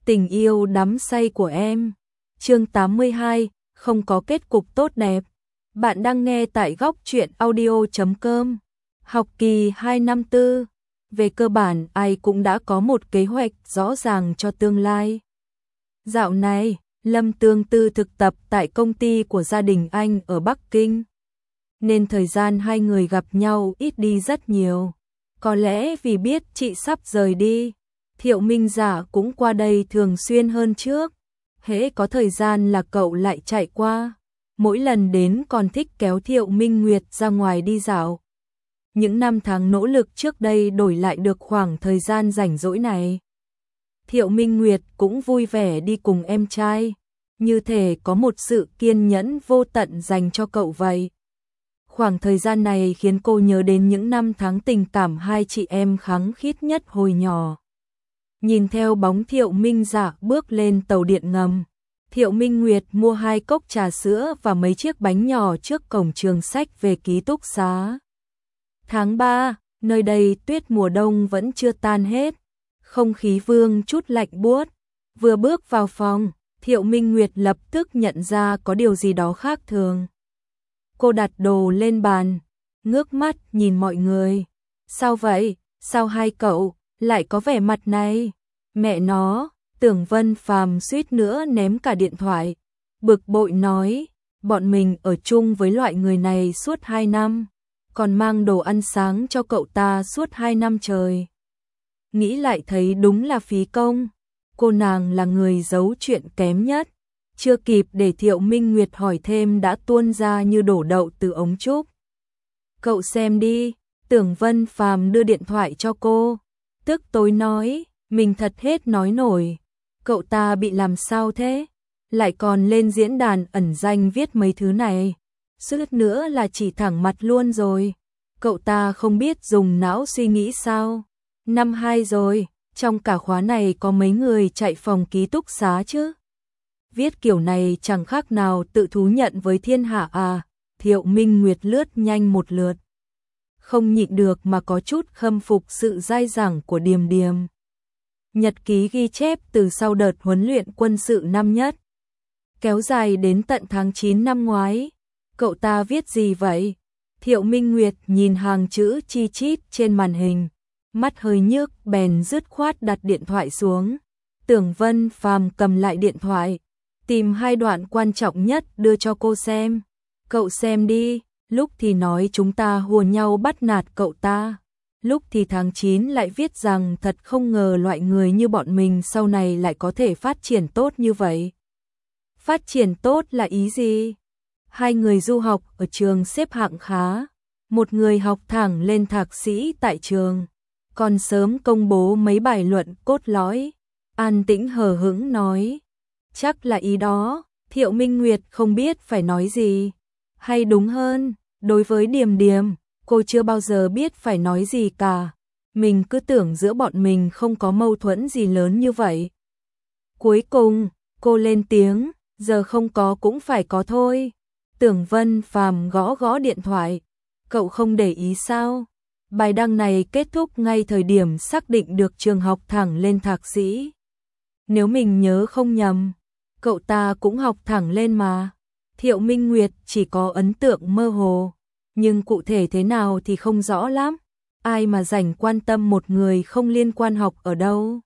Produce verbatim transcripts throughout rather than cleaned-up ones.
Tình yêu đắm say của em. Chương tám mươi hai, không có kết cục tốt đẹp. Bạn đang nghe tại góc truyện audio chấm com. Học kỳ hai năm tư. Về cơ bản ai cũng đã có một kế hoạch rõ ràng cho tương lai. Dạo này, Lâm Tương Tư thực tập tại công ty của gia đình anh ở Bắc Kinh. Nên thời gian hai người gặp nhau ít đi rất nhiều. Có lẽ vì biết chị sắp rời đi, Thiệu Minh Dạ cũng qua đây thường xuyên hơn trước. Hễ có thời gian là cậu lại chạy qua. Mỗi lần đến còn thích kéo Thiệu Minh Nguyệt ra ngoài đi dạo. Những năm tháng nỗ lực trước đây đổi lại được khoảng thời gian rảnh rỗi này. Thiệu Minh Nguyệt cũng vui vẻ đi cùng em trai, như thể có một sự kiên nhẫn vô tận dành cho cậu vậy. Khoảng thời gian này khiến cô nhớ đến những năm tháng tình cảm hai chị em khăng khít nhất hồi nhỏ. Nhìn theo bóng Thiệu Minh Dạ bước lên tàu điện ngầm, Thiệu Minh Nguyệt mua hai cốc trà sữa và mấy chiếc bánh nhỏ trước cổng trường sách về ký túc xá. Tháng ba, nơi đây tuyết mùa đông vẫn chưa tan hết, không khí vương chút lạnh buốt. Vừa bước vào phòng, Thiệu Minh Nguyệt lập tức nhận ra có điều gì đó khác thường. Cô đặt đồ lên bàn, ngước mắt nhìn mọi người. Sao vậy? Sao hai cậu lại có vẻ mặt này? Mẹ nó, Tưởng Vân Phàm suýt nữa ném cả điện thoại. Bực bội nói, bọn mình ở chung với loại người này suốt hai năm, còn mang đồ ăn sáng cho cậu ta suốt hai năm trời. Nghĩ lại thấy đúng là phí công. Cô nàng là người giấu chuyện kém nhất. Chưa kịp để Thiệu Minh Nguyệt hỏi thêm đã tuôn ra như đổ đậu từ ống trúc. Cậu xem đi, Tưởng Vân Phàm đưa điện thoại cho cô. Tức tối nói, mình thật hết nói nổi. Cậu ta bị làm sao thế? Lại còn lên diễn đàn ẩn danh viết mấy thứ này. Suýt nữa là chỉ thẳng mặt luôn rồi. Cậu ta không biết dùng não suy nghĩ sao? Năm hai rồi, trong cả khóa này có mấy người chạy phòng ký túc xá chứ? Viết kiểu này chẳng khác nào tự thú nhận với thiên hạ à? Thiệu Minh Nguyệt lướt nhanh một lượt. Không nhịn được mà có chút khâm phục sự dai dẳng của Điềm Điềm. Nhật ký ghi chép từ sau đợt huấn luyện quân sự năm nhất, kéo dài đến tận tháng chín năm ngoái. Cậu ta viết gì vậy? Thiệu Minh Nguyệt nhìn hàng chữ chi chít trên màn hình, mắt hơi nhức bèn dứt khoát đặt điện thoại xuống. Tưởng Vân Phàm cầm lại điện thoại, tìm hai đoạn quan trọng nhất đưa cho cô xem. Cậu xem đi, lúc thì nói chúng ta hùa nhau bắt nạt cậu ta, lúc thì tháng chín lại viết rằng thật không ngờ loại người như bọn mình sau này lại có thể phát triển tốt như vậy. Phát triển tốt là ý gì? Hai người du học ở trường xếp hạng khá, một người học thẳng lên thạc sĩ tại trường, còn sớm công bố mấy bài luận cốt lõi. An Tĩnh hờ hững nói, chắc là ý đó. Thiệu Minh Nguyệt không biết phải nói gì. Hay đúng hơn, đối với Điềm Điềm, cô chưa bao giờ biết phải nói gì cả. Mình cứ tưởng giữa bọn mình không có mâu thuẫn gì lớn như vậy. Cuối cùng, cô lên tiếng, giờ không có cũng phải có thôi. Tưởng Vân Phàm gõ gõ điện thoại. Cậu không để ý sao? Bài đăng này kết thúc ngay thời điểm xác định được trường học thẳng lên thạc sĩ. Nếu mình nhớ không nhầm, cậu ta cũng học thẳng lên mà. Thiệu Minh Nguyệt chỉ có ấn tượng mơ hồ, nhưng cụ thể thế nào thì không rõ lắm. Ai mà rảnh quan tâm một người không liên quan học ở đâu.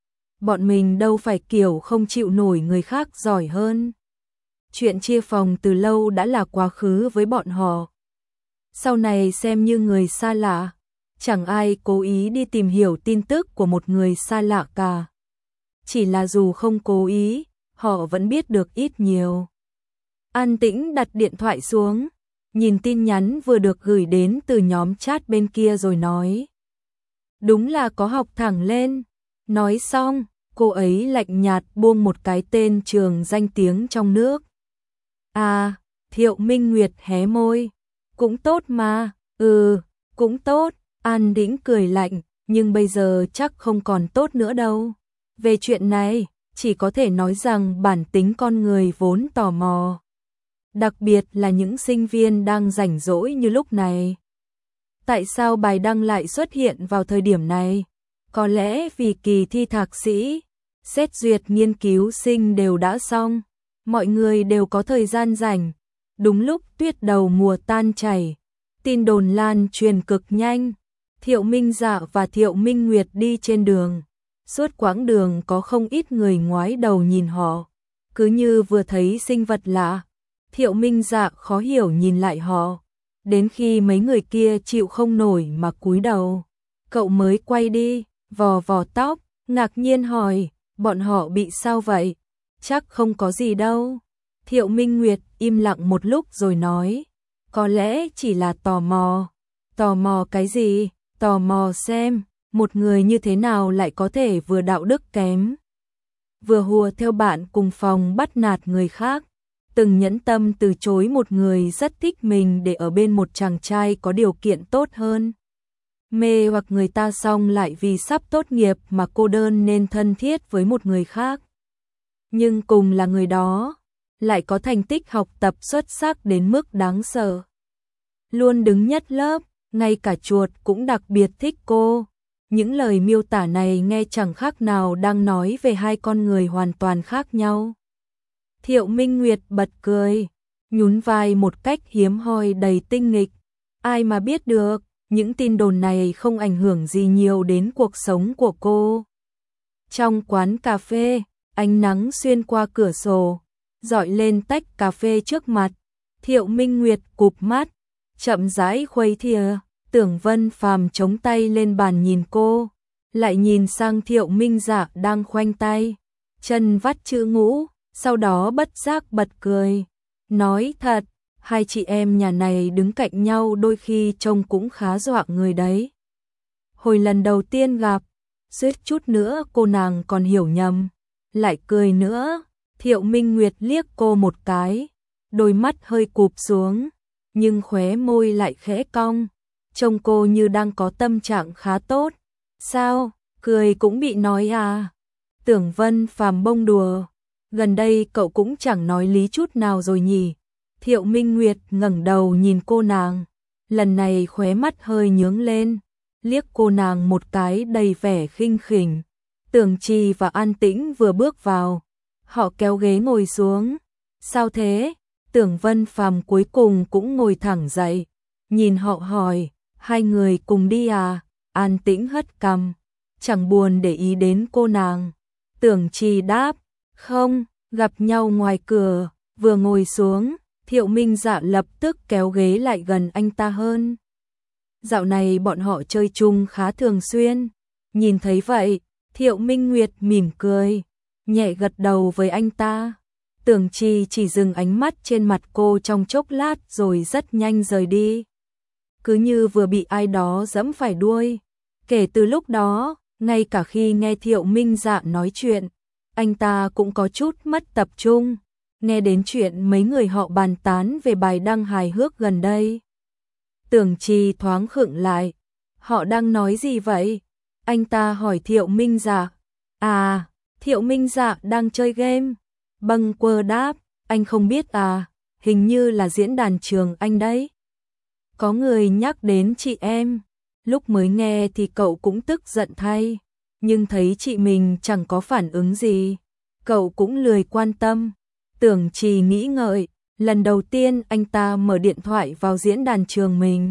Bọn mình đâu phải kiểu không chịu nổi người khác giỏi hơn. Chuyện chia phòng từ lâu đã là quá khứ với bọn họ. Sau này xem như người xa lạ, chẳng ai cố ý đi tìm hiểu tin tức của một người xa lạ cả. Chỉ là dù không cố ý, họ vẫn biết được ít nhiều. An Tĩnh đặt điện thoại xuống, nhìn tin nhắn vừa được gửi đến từ nhóm chat bên kia rồi nói. Đúng là có học thẳng lên. Nói xong, cô ấy lạnh nhạt buông một cái tên trường danh tiếng trong nước. À, Thiệu Minh Nguyệt hé môi. Cũng tốt mà, ừ, cũng tốt. An Tĩnh cười lạnh, nhưng bây giờ chắc không còn tốt nữa đâu. Về chuyện này, chỉ có thể nói rằng bản tính con người vốn tò mò. Đặc biệt là những sinh viên đang rảnh rỗi như lúc này. Tại sao bài đăng lại xuất hiện vào thời điểm này? Có lẽ vì kỳ thi thạc sĩ xét duyệt nghiên cứu sinh đều đã xong, mọi người đều có thời gian rảnh. Đúng lúc tuyết đầu mùa tan chảy, tin đồn lan truyền cực nhanh. Thiệu Minh Dạ và Thiệu Minh Nguyệt đi trên đường, suốt quãng đường có không ít người ngoái đầu nhìn họ, cứ như vừa thấy sinh vật lạ. Thiệu Minh Dạ khó hiểu nhìn lại họ, đến khi mấy người kia chịu không nổi mà cúi đầu, cậu mới quay đi, vò vò tóc, ngạc nhiên hỏi, bọn họ bị sao vậy? Chắc không có gì đâu. Thiệu Minh Nguyệt im lặng một lúc rồi nói, có lẽ chỉ là tò mò. Tò mò cái gì? Tò mò xem, một người như thế nào lại có thể vừa đạo đức kém, vừa hùa theo bạn cùng phòng bắt nạt người khác, từng nhẫn tâm từ chối một người rất thích mình để ở bên một chàng trai có điều kiện tốt hơn. Mê hoặc người ta xong lại vì sắp tốt nghiệp mà cô đơn nên thân thiết với một người khác. Nhưng cùng là người đó, lại có thành tích học tập xuất sắc đến mức đáng sợ. Luôn đứng nhất lớp, ngay cả chuột cũng đặc biệt thích cô. Những lời miêu tả này nghe chẳng khác nào đang nói về hai con người hoàn toàn khác nhau. Thiệu Minh Nguyệt bật cười, nhún vai một cách hiếm hoi đầy tinh nghịch. Ai mà biết được, những tin đồn này không ảnh hưởng gì nhiều đến cuộc sống của cô. Trong quán cà phê, ánh nắng xuyên qua cửa sổ, rọi lên tách cà phê trước mặt. Thiệu Minh Nguyệt cụp mắt, chậm rãi khuấy thìa. Tưởng Vân Phàm chống tay lên bàn nhìn cô, lại nhìn sang Thiệu Minh Dạ đang khoanh tay, chân vắt chữ ngũ, sau đó bất giác bật cười. Nói thật, hai chị em nhà này đứng cạnh nhau đôi khi trông cũng khá dọa người đấy. Hồi lần đầu tiên gặp, suýt chút nữa cô nàng còn hiểu nhầm, lại cười nữa. Thiệu Minh Nguyệt liếc cô một cái, đôi mắt hơi cụp xuống, nhưng khóe môi lại khẽ cong. Trông cô như đang có tâm trạng khá tốt. Sao, cười cũng bị nói à? Tưởng Vân Phàm bông đùa, gần đây cậu cũng chẳng nói lý chút nào rồi nhỉ? Thiệu Minh Nguyệt ngẩng đầu nhìn cô nàng, lần này khóe mắt hơi nhướng lên, liếc cô nàng một cái đầy vẻ khinh khỉnh. Tưởng Trì và An Tĩnh vừa bước vào, họ kéo ghế ngồi xuống. Sao thế? Tưởng Vân Phàm cuối cùng cũng ngồi thẳng dậy, nhìn họ hỏi, hai người cùng đi à? An Tĩnh hất cằm, chẳng buồn để ý đến cô nàng. Tưởng Trì đáp, không, gặp nhau ngoài cửa. Vừa ngồi xuống, Thiệu Minh Dạ lập tức kéo ghế lại gần anh ta hơn. Dạo này bọn họ chơi chung khá thường xuyên. Nhìn thấy vậy, Thiệu Minh Nguyệt mỉm cười, nhẹ gật đầu với anh ta. Tưởng Trì chỉ dừng ánh mắt trên mặt cô trong chốc lát rồi rất nhanh rời đi, cứ như vừa bị ai đó giẫm phải đuôi. Kể từ lúc đó, ngay cả khi nghe Thiệu Minh Dạ nói chuyện, anh ta cũng có chút mất tập trung, nghe đến chuyện mấy người họ bàn tán về bài đăng hài hước gần đây. Tưởng Trì thoáng khựng lại, họ đang nói gì vậy? Anh ta hỏi Thiệu Minh Dạ. À, Thiệu Minh Dạ đang chơi game. Bâng quơ đáp, anh không biết à, hình như là diễn đàn trường anh đấy. Có người nhắc đến chị em, lúc mới nghe thì cậu cũng tức giận thay, nhưng thấy chị mình chẳng có phản ứng gì, cậu cũng lười quan tâm. Tưởng Trì nghĩ ngợi, lần đầu tiên anh ta mở điện thoại vào diễn đàn trường mình.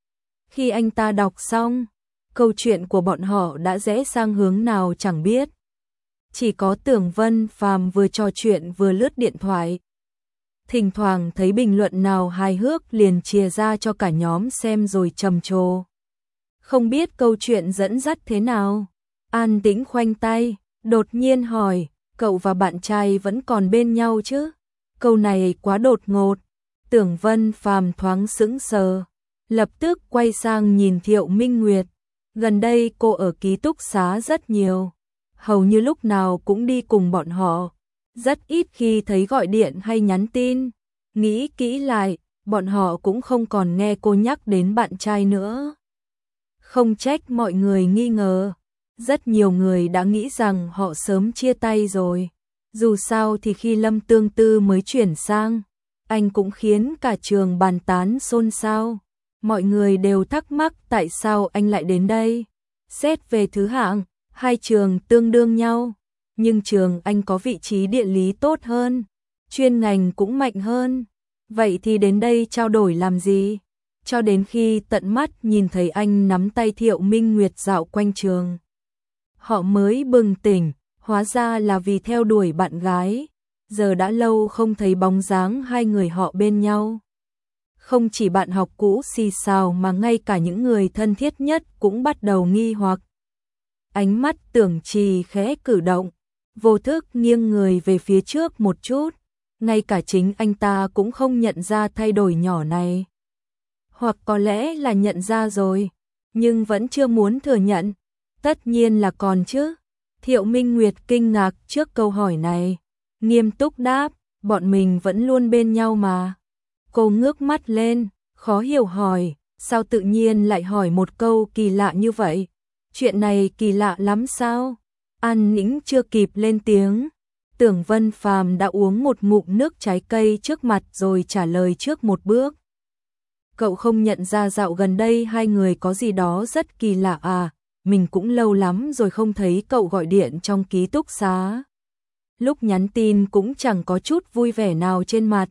Khi anh ta đọc xong, câu chuyện của bọn họ đã rẽ sang hướng nào chẳng biết. Chỉ có Tưởng Vân Phàm vừa trò chuyện vừa lướt điện thoại. Thỉnh thoảng thấy bình luận nào hài hước liền chia ra cho cả nhóm xem rồi trầm trồ. Không biết câu chuyện dẫn dắt thế nào. An Tĩnh khoanh tay, đột nhiên hỏi, cậu và bạn trai vẫn còn bên nhau chứ? Câu này quá đột ngột. Tưởng Vân Phàm thoáng sững sờ, lập tức quay sang nhìn Thiệu Minh Nguyệt. Gần đây cô ở ký túc xá rất nhiều, hầu như lúc nào cũng đi cùng bọn họ, rất ít khi thấy gọi điện hay nhắn tin. Nghĩ kỹ lại, bọn họ cũng không còn nghe cô nhắc đến bạn trai nữa. Không trách mọi người nghi ngờ, rất nhiều người đã nghĩ rằng họ sớm chia tay rồi. Dù sao thì khi Lâm Tương Tư mới chuyển sang, anh cũng khiến cả trường bàn tán xôn xao. Mọi người đều thắc mắc tại sao anh lại đến đây. Xét về thứ hạng, hai trường tương đương nhau, nhưng trường anh có vị trí địa lý tốt hơn, chuyên ngành cũng mạnh hơn. Vậy thì đến đây trao đổi làm gì? Cho đến khi tận mắt nhìn thấy anh nắm tay Thiệu Minh Nguyệt dạo quanh trường, họ mới bừng tỉnh, hóa ra là vì theo đuổi bạn gái. Giờ đã lâu không thấy bóng dáng hai người họ bên nhau. Không chỉ bạn học cũ xì xào mà ngay cả những người thân thiết nhất cũng bắt đầu nghi hoặc. Ánh mắt Tưởng Trì khẽ cử động, vô thức nghiêng người về phía trước một chút, ngay cả chính anh ta cũng không nhận ra thay đổi nhỏ này. Hoặc có lẽ là nhận ra rồi, nhưng vẫn chưa muốn thừa nhận. Tất nhiên là còn chứ. Thiệu Minh Nguyệt kinh ngạc trước câu hỏi này, nghiêm túc đáp, bọn mình vẫn luôn bên nhau mà. Cô ngước mắt lên, khó hiểu hỏi, sao tự nhiên lại hỏi một câu kỳ lạ như vậy? Chuyện này kỳ lạ lắm sao? An Nĩnh chưa kịp lên tiếng, Tưởng Vân Phàm đã uống một ngụm nước trái cây trước mặt rồi trả lời trước một bước. Cậu không nhận ra dạo gần đây hai người có gì đó rất kỳ lạ à? Mình cũng lâu lắm rồi không thấy cậu gọi điện trong ký túc xá. Lúc nhắn tin cũng chẳng có chút vui vẻ nào trên mặt.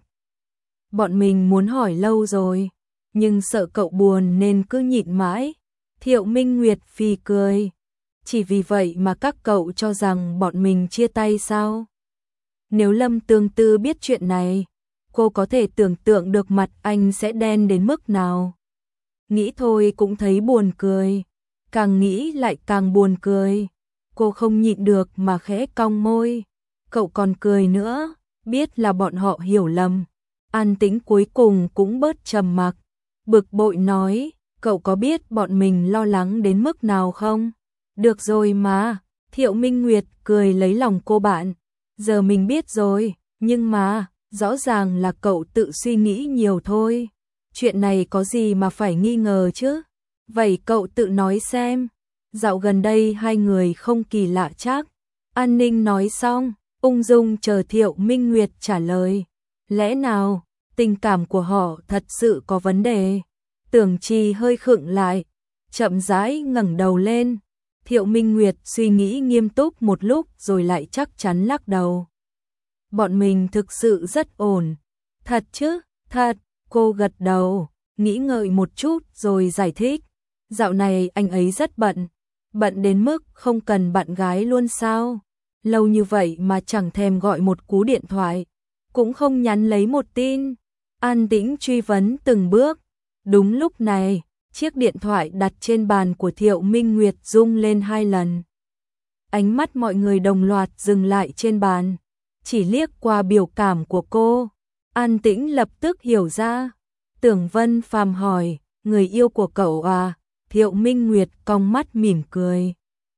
Bọn mình muốn hỏi lâu rồi, nhưng sợ cậu buồn nên cứ nhịn mãi. Thiệu Minh Nguyệt phì cười. Chỉ vì vậy mà các cậu cho rằng bọn mình chia tay sao? Nếu Lâm Tương Tư biết chuyện này, cô có thể tưởng tượng được mặt anh sẽ đen đến mức nào. Nghĩ thôi cũng thấy buồn cười, càng nghĩ lại càng buồn cười. Cô không nhịn được mà khẽ cong môi. Cậu còn cười nữa, biết là bọn họ hiểu lầm. An Tĩnh cuối cùng cũng bớt trầm mặc, bực bội nói, cậu có biết bọn mình lo lắng đến mức nào không? Được rồi mà, Thiệu Minh Nguyệt cười lấy lòng cô bạn. Giờ mình biết rồi, nhưng mà, rõ ràng là cậu tự suy nghĩ nhiều thôi. Chuyện này có gì mà phải nghi ngờ chứ? Vậy cậu tự nói xem. Dạo gần đây hai người không kỳ lạ chắc. An Ninh nói xong, ung dung chờ Thiệu Minh Nguyệt trả lời. Lẽ nào, tình cảm của họ thật sự có vấn đề? Tưởng Trì hơi khựng lại, chậm rãi ngẩng đầu lên. Thiệu Minh Nguyệt suy nghĩ nghiêm túc một lúc rồi lại chắc chắn lắc đầu. Bọn mình thực sự rất ổn. Thật chứ? Thật, cô gật đầu, nghĩ ngợi một chút rồi giải thích. Dạo này anh ấy rất bận, bận đến mức không cần bạn gái luôn sao? Lâu như vậy mà chẳng thèm gọi một cú điện thoại, cũng không nhắn lấy một tin. An Tĩnh truy vấn từng bước. Đúng lúc này, chiếc điện thoại đặt trên bàn của Thiệu Minh Nguyệt rung lên hai lần. Ánh mắt mọi người đồng loạt dừng lại trên bàn, chỉ liếc qua biểu cảm của cô. An Tĩnh lập tức hiểu ra. Tưởng Vân Phàm hỏi, người yêu của cậu à? Thiệu Minh Nguyệt cong mắt mỉm cười,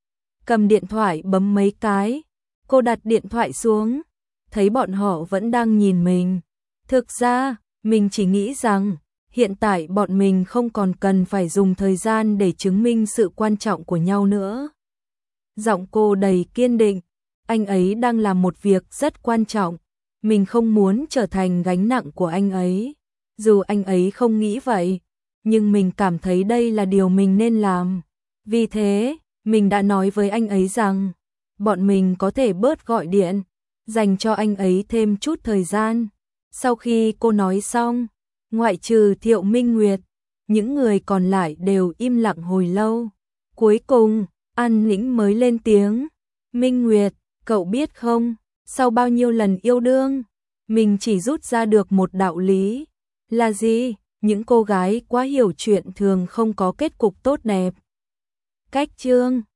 cầm điện thoại bấm mấy cái. Cô đặt điện thoại xuống, thấy bọn họ vẫn đang nhìn mình. Thực ra, mình chỉ nghĩ rằng hiện tại bọn mình không còn cần phải dùng thời gian để chứng minh sự quan trọng của nhau nữa. Giọng cô đầy kiên định, anh ấy đang làm một việc rất quan trọng, mình không muốn trở thành gánh nặng của anh ấy. Dù anh ấy không nghĩ vậy, nhưng mình cảm thấy đây là điều mình nên làm. Vì thế, mình đã nói với anh ấy rằng, bọn mình có thể bớt gọi điện, dành cho anh ấy thêm chút thời gian. Sau khi cô nói xong, ngoại trừ Thiệu Minh Nguyệt, những người còn lại đều im lặng hồi lâu. Cuối cùng, An Nĩnh mới lên tiếng. Minh Nguyệt, cậu biết không, sau bao nhiêu lần yêu đương, mình chỉ rút ra được một đạo lý. Là gì? Những cô gái quá hiểu chuyện thường không có kết cục tốt đẹp. Cách chương